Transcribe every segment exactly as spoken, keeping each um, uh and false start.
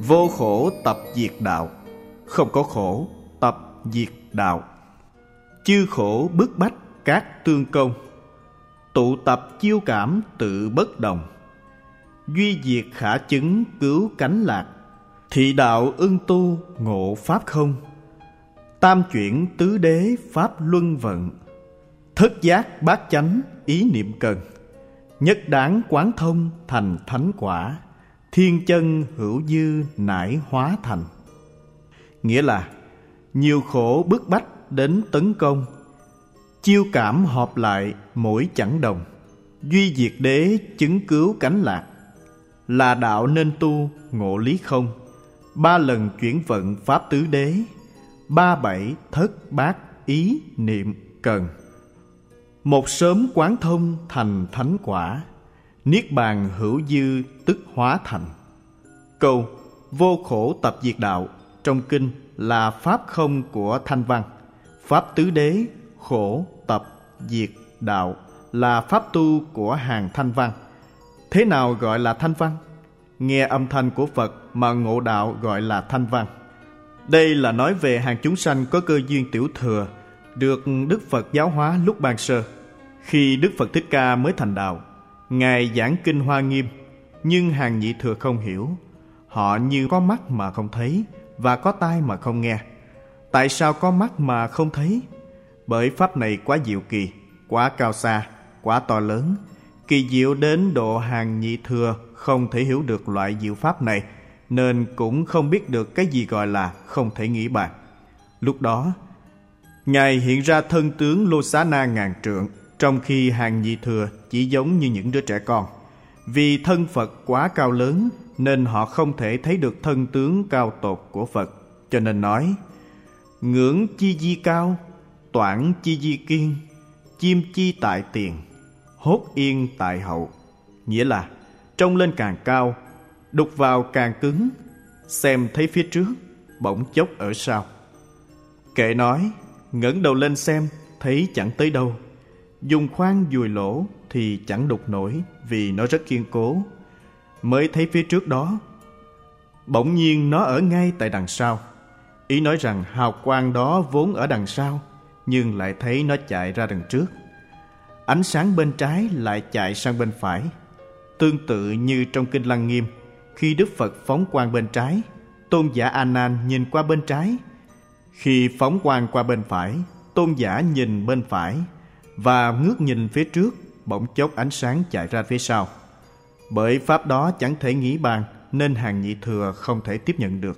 Vô khổ tập diệt đạo, không có khổ tập diệt đạo. Chư khổ bức bách các tương công, tụ tập chiêu cảm tự bất đồng. Duy diệt khả chứng cứu cánh lạc, thị đạo ưng tu ngộ pháp không. Tam chuyển tứ đế pháp luân vận, thất giác bát chánh ý niệm cần. Nhất đáng quán thông thành thánh quả, thiên chân hữu dư nải hóa thành. Nghĩa là nhiều khổ bức bách đến tấn công, chiêu cảm họp lại mỗi chẳng đồng. Duy diệt đế chứng cứu cánh lạc, là đạo nên tu ngộ lý không. Ba lần chuyển vận pháp tứ đế, ba bảy thất bát ý niệm cần. Một sớm quán thông thành thánh quả, niết bàn hữu dư tức hóa thành. Câu vô khổ tập diệt đạo trong kinh là pháp không của Thanh Văn. Pháp tứ đế, khổ, tập, diệt, đạo là pháp tu của hàng Thanh Văn. Thế nào gọi là Thanh Văn? Nghe âm thanh của Phật mà ngộ đạo gọi là Thanh Văn. Đây là nói về hàng chúng sanh có cơ duyên tiểu thừa, được Đức Phật giáo hóa lúc ban sơ. Khi Đức Phật Thích Ca mới thành đạo, Ngài giảng kinh Hoa Nghiêm, nhưng hàng nhị thừa không hiểu. Họ như có mắt mà không thấy, và có tai mà không nghe. Tại sao có mắt mà không thấy? Bởi pháp này quá diệu kỳ, quá cao xa, quá to lớn, kỳ diệu đến độ hàng nhị thừa không thể hiểu được loại diệu pháp này, nên cũng không biết được cái gì gọi là không thể nghĩ bàn. Lúc đó, Ngài hiện ra thân tướng Lô Xá Na ngàn trượng, trong khi hàng nhị thừa chỉ giống như những đứa trẻ con. Vì thân Phật quá cao lớn, nên họ không thể thấy được thân tướng cao tột của Phật. Cho nên nói, ngưỡng chi di cao, toản chi di kiên, chim chi tại tiền, hốt yên tại hậu. Nghĩa là trông lên càng cao, đục vào càng cứng, xem thấy phía trước, bỗng chốc ở sau. Kệ nói, ngẩng đầu lên xem, thấy chẳng tới đâu. Dùng khoan dùi lỗ thì chẳng đục nổi, vì nó rất kiên cố. Mới thấy phía trước đó, bỗng nhiên nó ở ngay tại đằng sau. Ý nói rằng hào quang đó vốn ở đằng sau, nhưng lại thấy nó chạy ra đằng trước. Ánh sáng bên trái lại chạy sang bên phải. Tương tự như trong kinh Lăng Nghiêm, khi Đức Phật phóng quang bên trái, tôn giả A Nan nhìn qua bên trái. Khi phóng quang qua bên phải, tôn giả nhìn bên phải, và ngước nhìn phía trước, bỗng chốc ánh sáng chạy ra phía sau. Bởi pháp đó chẳng thể nghĩ bàn, nên hàng nhị thừa không thể tiếp nhận được,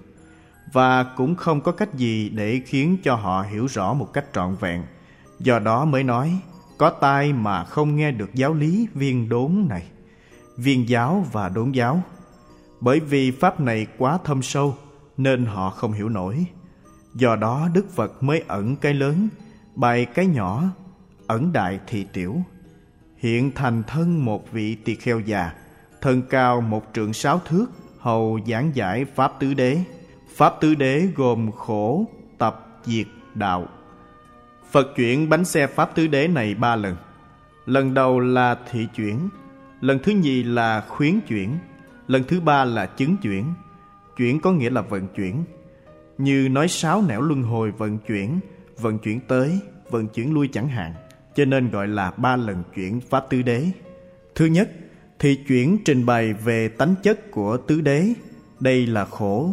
và cũng không có cách gì để khiến cho họ hiểu rõ một cách trọn vẹn. Do đó mới nói, có tai mà không nghe được giáo lý viên đốn này, viên giáo và đốn giáo. Bởi vì pháp này quá thâm sâu, nên họ không hiểu nổi. Do đó Đức Phật mới ẩn cái lớn, bày cái nhỏ, ẩn đại thì tiểu. Hiện thành thân một vị tỳ kheo già, thân cao một trượng sáu thước, hầu giảng giải pháp tứ đế. Pháp tứ đế gồm khổ, tập, diệt, đạo. Phật chuyển bánh xe pháp tứ đế này ba lần. Lần đầu là thị chuyển, lần thứ nhì là khuyến chuyển, lần thứ ba là chứng chuyển. Chuyển có nghĩa là vận chuyển, như nói sáu nẻo luân hồi vận chuyển, vận chuyển tới, vận chuyển lui chẳng hạn, cho nên gọi là ba lần chuyển pháp tứ đế. Thứ nhất, thị chuyển trình bày về tánh chất của tứ đế. Đây là khổ,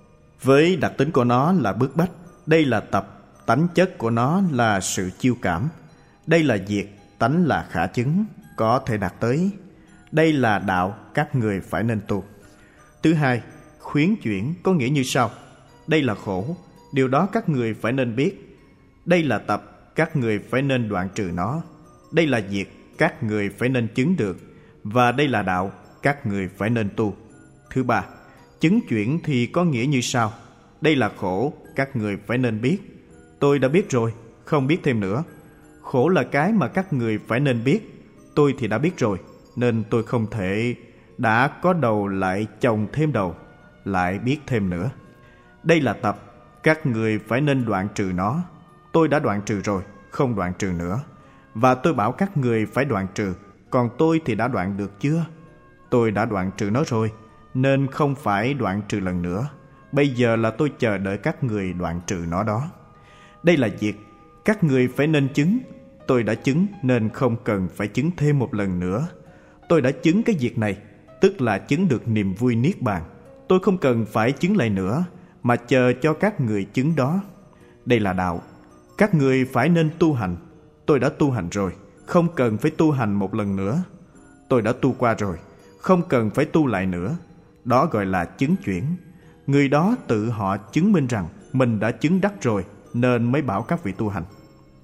với đặc tính của nó là bức bách. Đây là tập, tánh chất của nó là sự chiêu cảm. Đây là diệt, tánh là khả chứng, có thể đạt tới. Đây là đạo, các người phải nên tu. Thứ hai, khuyến chuyển có nghĩa như sau. Đây là khổ, điều đó các người phải nên biết. Đây là tập, các người phải nên đoạn trừ nó. Đây là diệt, các người phải nên chứng được. Và đây là đạo, các người phải nên tu. Thứ ba, chứng chuyển thì có nghĩa như sau. Đây là khổ, các người phải nên biết. Tôi đã biết rồi, không biết thêm nữa. Khổ là cái mà các người phải nên biết. Tôi thì đã biết rồi, nên tôi không thể đã có đầu lại chồng thêm đầu, lại biết thêm nữa. Đây là tập, các người phải nên đoạn trừ nó. Tôi đã đoạn trừ rồi, không đoạn trừ nữa. Và tôi bảo các người phải đoạn trừ, còn tôi thì đã đoạn được chưa? Tôi đã đoạn trừ nó rồi, nên không phải đoạn trừ lần nữa. Bây giờ là tôi chờ đợi các người đoạn trừ nó đó. Đây là việc các người phải nên chứng. Tôi đã chứng nên không cần phải chứng thêm một lần nữa. Tôi đã chứng cái việc này, tức là chứng được niềm vui niết bàn. Tôi không cần phải chứng lại nữa, mà chờ cho các người chứng đó. Đây là đạo. Các người phải nên tu hành. Tôi đã tu hành rồi, không cần phải tu hành một lần nữa. Tôi đã tu qua rồi, không cần phải tu lại nữa. Đó gọi là chứng chuyển. Người đó tự họ chứng minh rằng mình đã chứng đắc rồi, nên mới bảo các vị tu hành.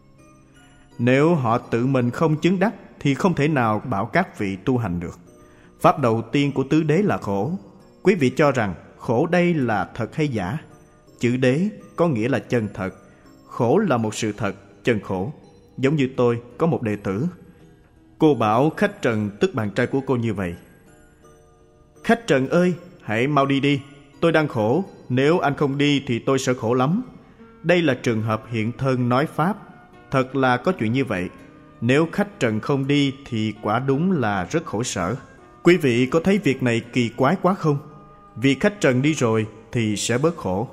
Nếu họ tự mình không chứng đắc thì không thể nào bảo các vị tu hành được. Pháp đầu tiên của tứ đế là khổ. Quý vị cho rằng khổ đây là thật hay giả? Chữ đế có nghĩa là chân thật. Khổ là một sự thật, chân khổ. Giống như tôi có một đệ tử. Cô bảo khách Trần, tức bạn trai của cô, như vậy: Khách Trần ơi, hãy mau đi đi. Tôi đang khổ, nếu anh không đi thì tôi sẽ khổ lắm. Đây là trường hợp hiện thân nói Pháp. Thật là có chuyện như vậy. Nếu khách Trần không đi thì quả đúng là rất khổ sở. Quý vị có thấy việc này kỳ quái quá không? Vì khách Trần đi rồi thì sẽ bớt khổ.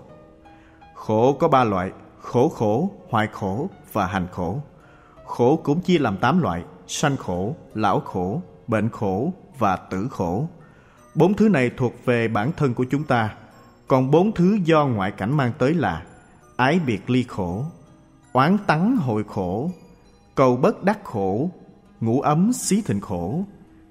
Khổ có ba loại: khổ khổ, hoại khổ và hành khổ. Khổ cũng chia làm tám loại: sanh khổ, lão khổ, bệnh khổ và tử khổ. Bốn thứ này thuộc về bản thân của chúng ta. Còn bốn thứ do ngoại cảnh mang tới là ái biệt ly khổ, oán tắng hội khổ, cầu bất đắc khổ, ngủ ấm xí thịnh khổ.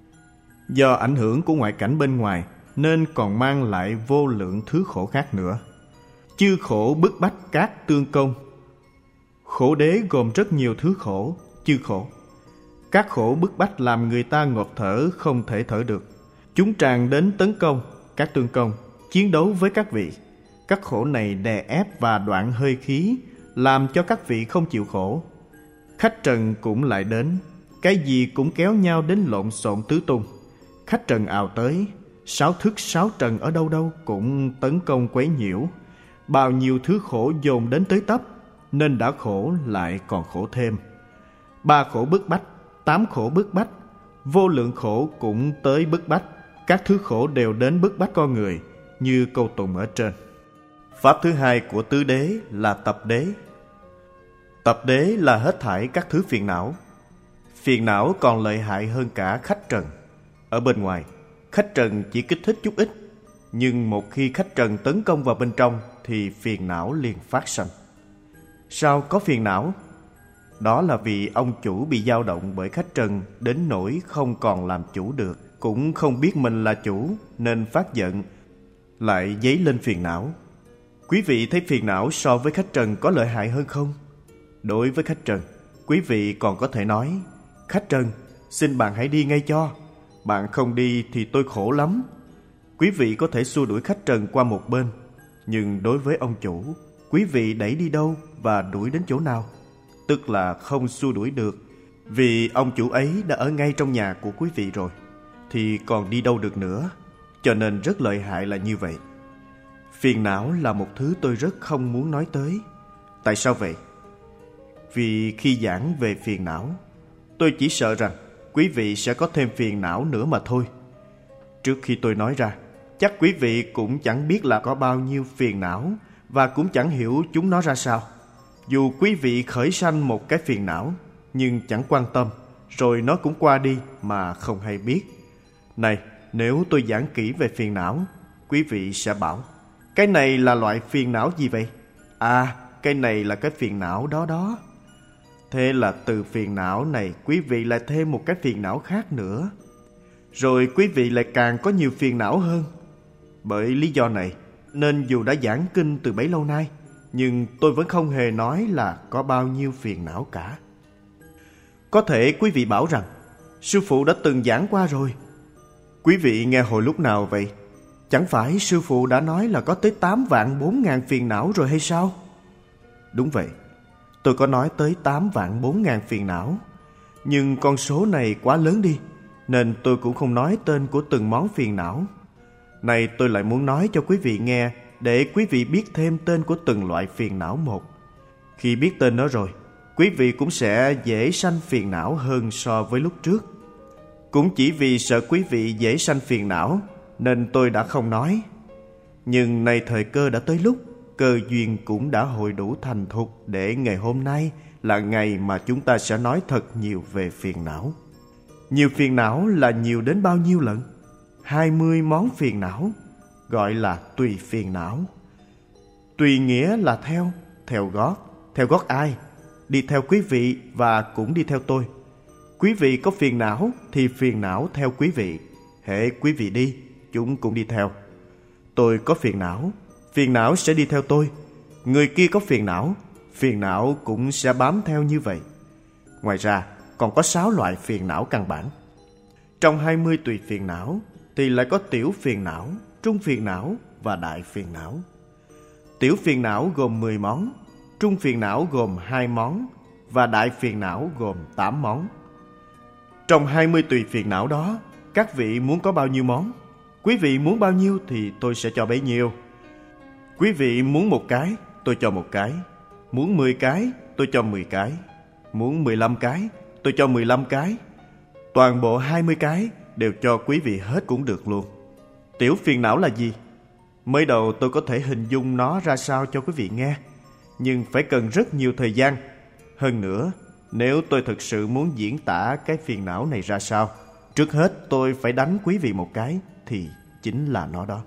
Do ảnh hưởng của ngoại cảnh bên ngoài nên còn mang lại vô lượng thứ khổ khác nữa. Chư khổ bức bách các tương công. Khổ đế gồm rất nhiều thứ khổ, chư khổ. Các khổ bức bách làm người ta ngộp thở, không thể thở được. Chúng tràn đến tấn công, các tương công, chiến đấu với các vị. Các khổ này đè ép và đoạn hơi khí, làm cho các vị không chịu khổ. Khách trần cũng lại đến, cái gì cũng kéo nhau đến lộn xộn tứ tung. Khách trần ào tới, sáu thức sáu trần ở đâu đâu cũng tấn công quấy nhiễu. Bao nhiêu thứ khổ dồn đến tới tấp, nên đã khổ lại còn khổ thêm. Ba khổ bức bách, tám khổ bức bách, vô lượng khổ cũng tới bức bách. Các thứ khổ đều đến bức bách con người, như câu tụng ở trên. Pháp thứ hai của tứ đế là tập đế. Tập đế là hết thảy các thứ phiền não. Phiền não còn lợi hại hơn cả khách trần. Ở bên ngoài, khách trần chỉ kích thích chút ít, nhưng một khi khách trần tấn công vào bên trong thì phiền não liền phát sanh. Sao có phiền não? Đó là vì ông chủ bị dao động bởi khách trần đến nỗi không còn làm chủ được, cũng không biết mình là chủ nên phát giận, lại dấy lên phiền não. Quý vị thấy phiền não so với khách trần có lợi hại hơn không? Đối với khách trần, quý vị còn có thể nói: Khách trần, xin bạn hãy đi ngay cho. Bạn không đi thì tôi khổ lắm. Quý vị có thể xua đuổi khách trần qua một bên. Nhưng đối với ông chủ, quý vị đẩy đi đâu và đuổi đến chỗ nào? Tức là không xua đuổi được, vì ông chủ ấy đã ở ngay trong nhà của quý vị rồi, thì còn đi đâu được nữa. Cho nên rất lợi hại là như vậy. Phiền não là một thứ tôi rất không muốn nói tới. Tại sao vậy? Vì khi giảng về phiền não, tôi chỉ sợ rằng quý vị sẽ có thêm phiền não nữa mà thôi. Trước khi tôi nói ra, chắc quý vị cũng chẳng biết là có bao nhiêu phiền não, và cũng chẳng hiểu chúng nó ra sao. Dù quý vị khởi sanh một cái phiền não, nhưng chẳng quan tâm, rồi nó cũng qua đi mà không hay biết. Này, nếu tôi giảng kỹ về phiền não, quý vị sẽ bảo: Cái này là loại phiền não gì vậy? À, cái này là cái phiền não đó đó. Thế là từ phiền não này quý vị lại thêm một cái phiền não khác nữa. Rồi quý vị lại càng có nhiều phiền não hơn. Bởi lý do này nên dù đã giảng kinh từ bấy lâu nay, nhưng tôi vẫn không hề nói là có bao nhiêu phiền não cả. Có thể quý vị bảo rằng: Sư phụ đã từng giảng qua rồi. Quý vị nghe hồi lúc nào vậy? Chẳng phải sư phụ đã nói là có tới tám vạn bốn ngàn phiền não rồi hay sao? Đúng vậy, tôi có nói tới tám vạn bốn ngàn phiền não. Nhưng con số này quá lớn đi, nên tôi cũng không nói tên của từng món phiền não. Này tôi lại muốn nói cho quý vị nghe, để quý vị biết thêm tên của từng loại phiền não một. Khi biết tên nó rồi, quý vị cũng sẽ dễ sanh phiền não hơn so với lúc trước. Cũng chỉ vì sợ quý vị dễ sanh phiền não, nên tôi đã không nói. Nhưng nay thời cơ đã tới lúc, cơ duyên cũng đã hội đủ thành thục để ngày hôm nay là ngày mà chúng ta sẽ nói thật nhiều về phiền não. Nhiều phiền não là nhiều đến bao nhiêu lần? Hai mươi món phiền não, gọi là tùy phiền não. Tùy nghĩa là theo, theo gót. Theo gót ai? Đi theo quý vị và cũng đi theo tôi. Quý vị có phiền não thì phiền não theo quý vị. Hễ quý vị đi, chúng cũng đi theo. Tôi có phiền não, phiền não sẽ đi theo tôi. Người kia có phiền não, phiền não cũng sẽ bám theo như vậy. Ngoài ra, còn có sáu loại phiền não căn bản. Trong hai mươi tùy phiền não thì lại có tiểu phiền não, trung phiền não và đại phiền não. Tiểu phiền não gồm mười món, trung phiền não gồm hai món và đại phiền não gồm tám món. Trong hai mươi tùy phiền não đó, các vị muốn có bao nhiêu món? Quý vị muốn bao nhiêu thì tôi sẽ cho bấy nhiêu. Quý vị muốn một cái, tôi cho một cái. Muốn mười cái, tôi cho mười cái. Muốn mười lăm cái, tôi cho mười lăm cái. Toàn bộ hai mươi cái đều cho quý vị hết cũng được luôn. Tiểu phiền não là gì? Mới đầu tôi có thể hình dung nó ra sao cho quý vị nghe, nhưng phải cần rất nhiều thời gian. Hơn nữa, nếu tôi thực sự muốn diễn tả cái phiền não này ra sao, trước hết tôi phải đánh quý vị một cái, thì chính là nó đó.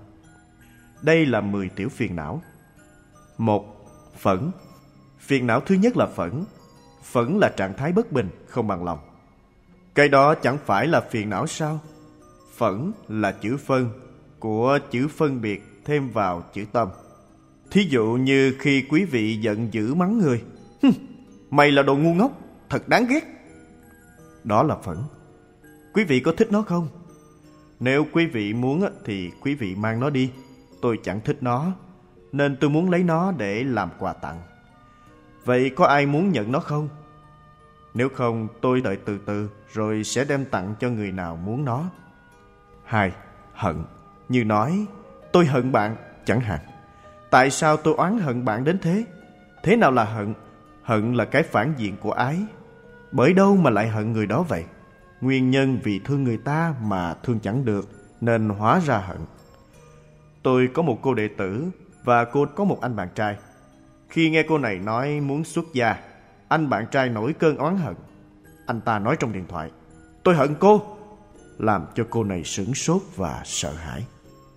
Đây là mười tiểu phiền não. Một. Phẫn. Phiền não thứ nhất là phẫn. Phẫn là trạng thái bất bình, không bằng lòng. Cái đó chẳng phải là phiền não sao? Phẫn là chữ phân của chữ phân biệt thêm vào chữ tâm. Thí dụ như khi quý vị giận dữ mắng người: Hừm, mày là đồ ngu ngốc, thật đáng ghét. Đó là phẫn. Quý vị có thích nó không? Nếu quý vị muốn thì quý vị mang nó đi. Tôi chẳng thích nó, nên tôi muốn lấy nó để làm quà tặng. Vậy có ai muốn nhận nó không? Nếu không, tôi đợi từ từ rồi sẽ đem tặng cho người nào muốn nó. Hai. Hận. Như nói: tôi hận bạn, chẳng hạn. Tại sao tôi oán hận bạn đến thế? Thế nào là hận? Hận là cái phản diện của ái. Bởi đâu mà lại hận người đó vậy? Nguyên nhân vì thương người ta mà thương chẳng được, nên hóa ra hận. Tôi có một cô đệ tử và cô có một anh bạn trai. Khi nghe cô này nói muốn xuất gia, anh bạn trai nổi cơn oán hận. Anh ta nói trong điện thoại: tôi hận cô, làm cho cô này sửng sốt và sợ hãi.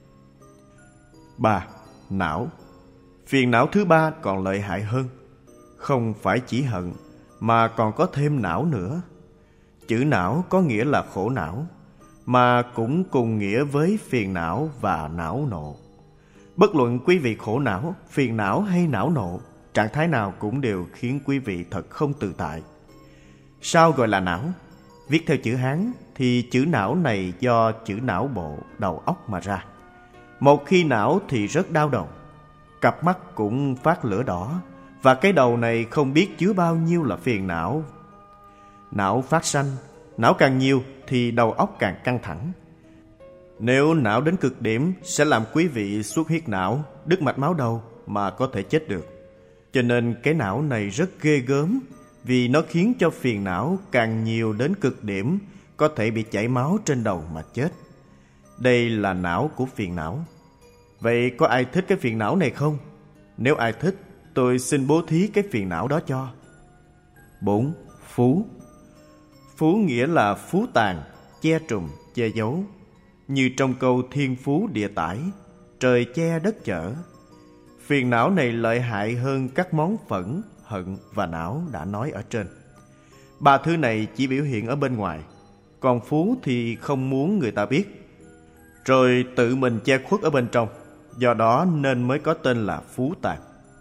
Ba. Não. Phiền não thứ ba còn lợi hại hơn. Không phải chỉ hận, mà còn có thêm não nữa. Chữ não có nghĩa là khổ não, mà cũng cùng nghĩa với phiền não và não nộ. Bất luận quý vị khổ não, phiền não hay não nộ, trạng thái nào cũng đều khiến quý vị thật không tự tại. Sao gọi là não? Viết theo chữ Hán thì chữ não này do chữ não bộ, đầu óc mà ra. Một khi não thì rất đau đầu, cặp mắt cũng phát lửa đỏ, và cái đầu này không biết chứa bao nhiêu là phiền não. Não phát sanh, não càng nhiều thì đầu óc càng căng thẳng. Nếu não đến cực điểm sẽ làm quý vị xuất huyết não, đứt mạch máu đầu mà có thể chết được. Cho nên cái não này rất ghê gớm, vì nó khiến cho phiền não càng nhiều đến cực điểm, có thể bị chảy máu trên đầu mà chết. Đây là não của phiền não. Vậy có ai thích cái phiền não này không? Nếu ai thích, tôi xin bố thí cái phiền não đó cho. Bốn. Phú. Phú nghĩa là phú tàn, che trùm, che giấu. Như trong câu thiên phú địa tải, trời che đất chở. Phiền não này lợi hại hơn các món phẫn, hận và não đã nói ở trên. Ba thứ này chỉ biểu hiện ở bên ngoài, còn phú thì không muốn người ta biết, rồi tự mình che khuất ở bên trong. Do đó nên mới có tên là phú tàn.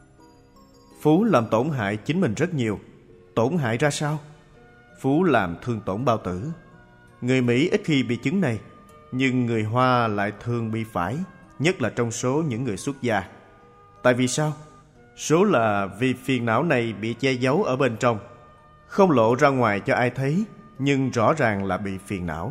Phú làm tổn hại chính mình rất nhiều. Tổn hại ra sao? Phú làm thương tổn bao tử. Người Mỹ ít khi bị chứng này, nhưng người Hoa lại thường bị phải, nhất là trong số những người xuất gia. Tại vì sao? Số là vì phiền não này bị che giấu ở bên trong, không lộ ra ngoài cho ai thấy, nhưng rõ ràng là bị phiền não.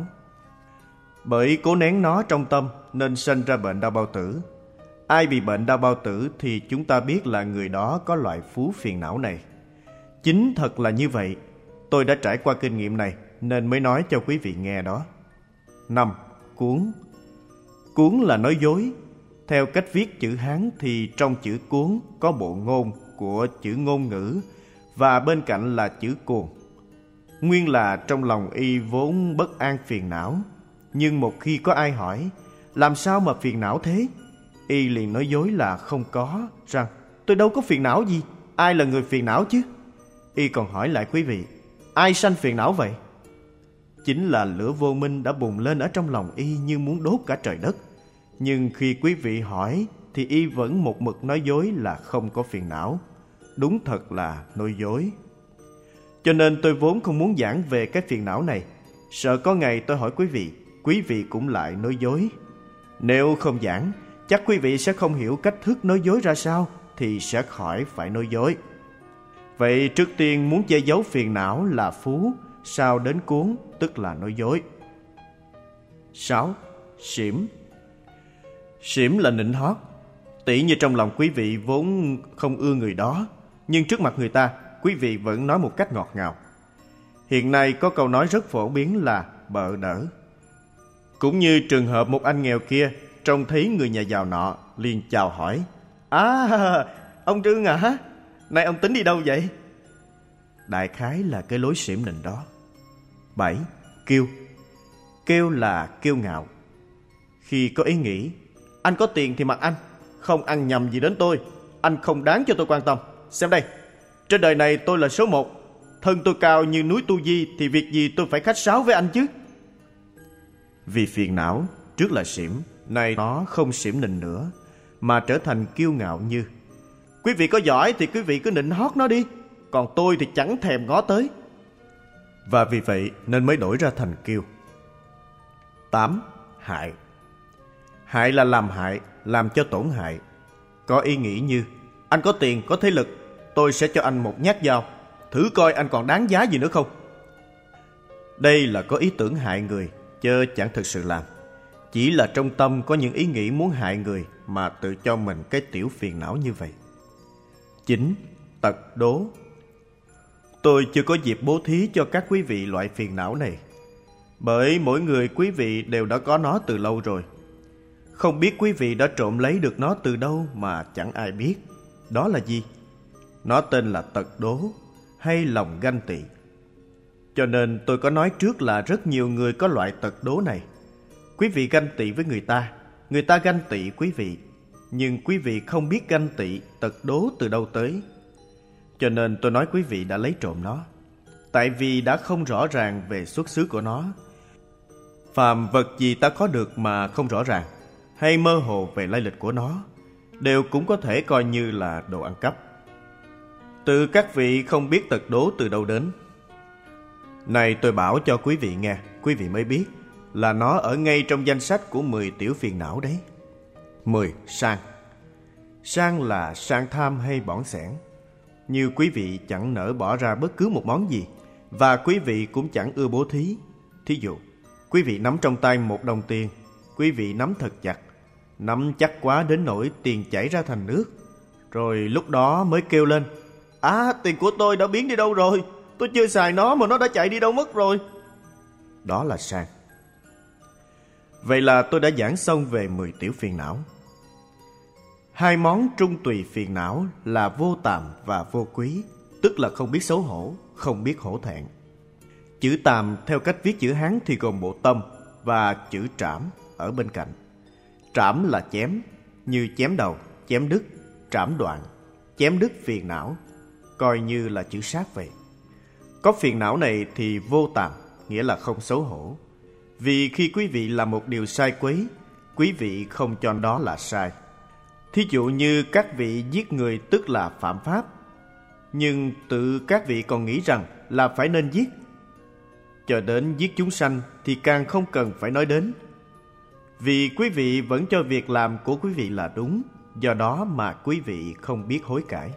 Bởi cố nén nó trong tâm nên sanh ra bệnh đau bao tử. Ai bị bệnh đau bao tử thì chúng ta biết là người đó có loại phú phiền não này. Chính thật là như vậy. Tôi đã trải qua kinh nghiệm này nên mới nói cho quý vị nghe đó. Năm. Cuốn. Cuốn là nói dối. Theo cách viết chữ Hán thì trong chữ cuốn có bộ ngôn của chữ ngôn ngữ và bên cạnh là chữ cuồng. Nguyên là trong lòng y vốn bất an phiền não, nhưng một khi có ai hỏi làm sao mà phiền não thế, y liền nói dối là không có, rằng tôi đâu có phiền não gì, ai là người phiền não chứ. Y còn hỏi lại quý vị, ai sanh phiền não vậy? Chính là lửa vô minh đã bùng lên ở trong lòng y như muốn đốt cả trời đất. Nhưng khi quý vị hỏi thì y vẫn một mực nói dối là không có phiền não. Đúng thật là nói dối. Cho nên tôi vốn không muốn giảng về cái phiền não này, sợ có ngày tôi hỏi quý vị, quý vị cũng lại nói dối. Nếu không giảng, chắc quý vị sẽ không hiểu cách thức nói dối ra sao, thì sẽ khỏi phải nói dối. Vậy trước tiên muốn che giấu phiền não là phú, sau đến cuốn tức là nói dối. Sáu. Xỉm. Xỉm là nịnh hót. Tỉ như trong lòng quý vị vốn không ưa người đó, nhưng trước mặt người ta, quý vị vẫn nói một cách ngọt ngào. Hiện nay có câu nói rất phổ biến là bợ đỡ. Cũng như trường hợp một anh nghèo kia trông thấy người nhà giàu nọ, liền chào hỏi: À, ông Trương à, nay ông tính đi đâu vậy? Đại khái là cái lối xỉm nịnh đó. Bảy. Kiêu. Kiêu là kiêu ngạo. Khi có ý nghĩ, anh có tiền thì mặc anh, không ăn nhầm gì đến tôi, anh không đáng cho tôi quan tâm. Xem đây, trên đời này tôi là số một, thân tôi cao như núi Tu Di, thì việc gì tôi phải khách sáo với anh chứ? Vì phiền não, trước là xỉm, nay nó không xỉm nịnh nữa, mà trở thành kiêu ngạo như: Quý vị có giỏi thì quý vị cứ nịnh hót nó đi, còn tôi thì chẳng thèm ngó tới. Và vì vậy nên mới đổi ra thành kiêu. Tám. Hại. Hại là làm hại, làm cho tổn hại. Có ý nghĩ như: Anh có tiền, có thế lực, tôi sẽ cho anh một nhát dao, thử coi anh còn đáng giá gì nữa không. Đây là có ý tưởng hại người, chớ chẳng thực sự làm. Chỉ là trong tâm có những ý nghĩ muốn hại người mà tự cho mình cái tiểu phiền não như vậy. Chín. Tật đố. Tôi chưa có dịp bố thí cho các quý vị loại phiền não này, bởi mỗi người quý vị đều đã có nó từ lâu rồi. Không biết quý vị đã trộm lấy được nó từ đâu mà chẳng ai biết. Đó là gì? Nó tên là tật đố hay lòng ganh tị. Cho nên tôi có nói trước là rất nhiều người có loại tật đố này. Quý vị ganh tị với người ta, người ta ganh tị quý vị, nhưng quý vị không biết ganh tị, tật đố từ đâu tới. Cho nên tôi nói quý vị đã lấy trộm nó, tại vì đã không rõ ràng về xuất xứ của nó. Phàm vật gì ta có được mà không rõ ràng, hay mơ hồ về lai lịch của nó, đều cũng có thể coi như là đồ ăn cắp. Từ các vị không biết tật đố từ đâu đến. Này tôi bảo cho quý vị nghe, quý vị mới biết là nó ở ngay trong danh sách của mười tiểu phiền não đấy. Mười. Sang. Sang là sang tham hay bỏng sẻn. Như quý vị chẳng nỡ bỏ ra bất cứ một món gì, và quý vị cũng chẳng ưa bố thí. Thí dụ, quý vị nắm trong tay một đồng tiền, quý vị nắm thật chặt, nắm chắc quá đến nỗi tiền chảy ra thành nước, rồi lúc đó mới kêu lên: À, tiền của tôi đã biến đi đâu rồi? Tôi chưa xài nó mà nó đã chạy đi đâu mất rồi. Đó là sang. Vậy là tôi đã giảng xong về mười tiểu phiền não. Hai món trung tùy phiền não là vô tàm và vô quý, tức là không biết xấu hổ, không biết hổ thẹn. Chữ tàm theo cách viết chữ Hán thì gồm bộ tâm và chữ trảm ở bên cạnh. Trảm là chém, như chém đầu, chém đứt, trảm đoạn, chém đứt phiền não, coi như là chữ sát vậy. Có phiền não này thì vô tàm, nghĩa là không xấu hổ. Vì khi quý vị làm một điều sai quấy, quý vị không cho đó là sai. Thí dụ như các vị giết người tức là phạm pháp, nhưng tự các vị còn nghĩ rằng là phải nên giết. Cho đến giết chúng sanh thì càng không cần phải nói đến. Vì quý vị vẫn cho việc làm của quý vị là đúng, do đó mà quý vị không biết hối cải.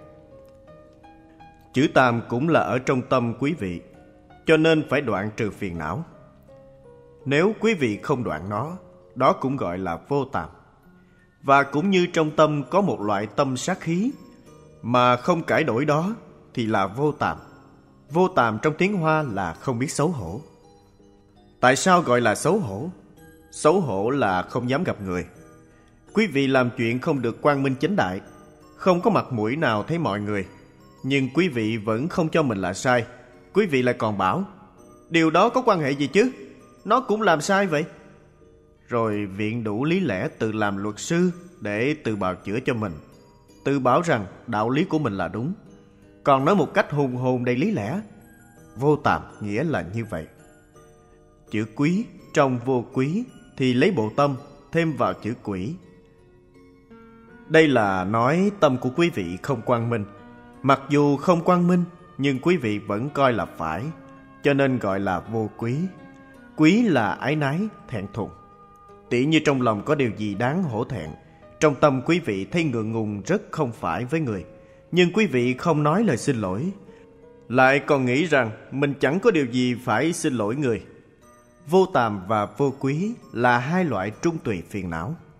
Chữ tàm cũng là ở trong tâm quý vị, cho nên phải đoạn trừ phiền não. Nếu quý vị không đoạn nó, đó cũng gọi là vô tàm. Và cũng như trong tâm có một loại tâm sát khí, mà không cải đổi đó thì là vô tàm. Vô tàm trong tiếng Hoa là không biết xấu hổ. Tại sao gọi là xấu hổ? Xấu hổ là không dám gặp người. Quý vị làm chuyện không được quang minh chánh đại, không có mặt mũi nào thấy mọi người, nhưng quý vị vẫn không cho mình là sai. Quý vị lại còn bảo điều đó có quan hệ gì chứ, nó cũng làm sai vậy. Rồi viện đủ lý lẽ tự làm luật sư để tự bào chữa cho mình, tự bảo rằng đạo lý của mình là đúng, còn nói một cách hùng hồn đầy lý lẽ. Vô tàm nghĩa là như vậy. Chữ quý trong vô quý thì lấy bộ tâm thêm vào chữ quỷ. Đây là nói tâm của quý vị không quang minh. Mặc dù không quang minh, nhưng quý vị vẫn coi là phải, cho nên gọi là vô quý. Quý là ái nái, thẹn thùng. Tỉ như trong lòng có điều gì đáng hổ thẹn, trong tâm quý vị thấy ngượng ngùng rất không phải với người, nhưng quý vị không nói lời xin lỗi, lại còn nghĩ rằng mình chẳng có điều gì phải xin lỗi người. Vô tàm và vô quý là hai loại trung tùy phiền não.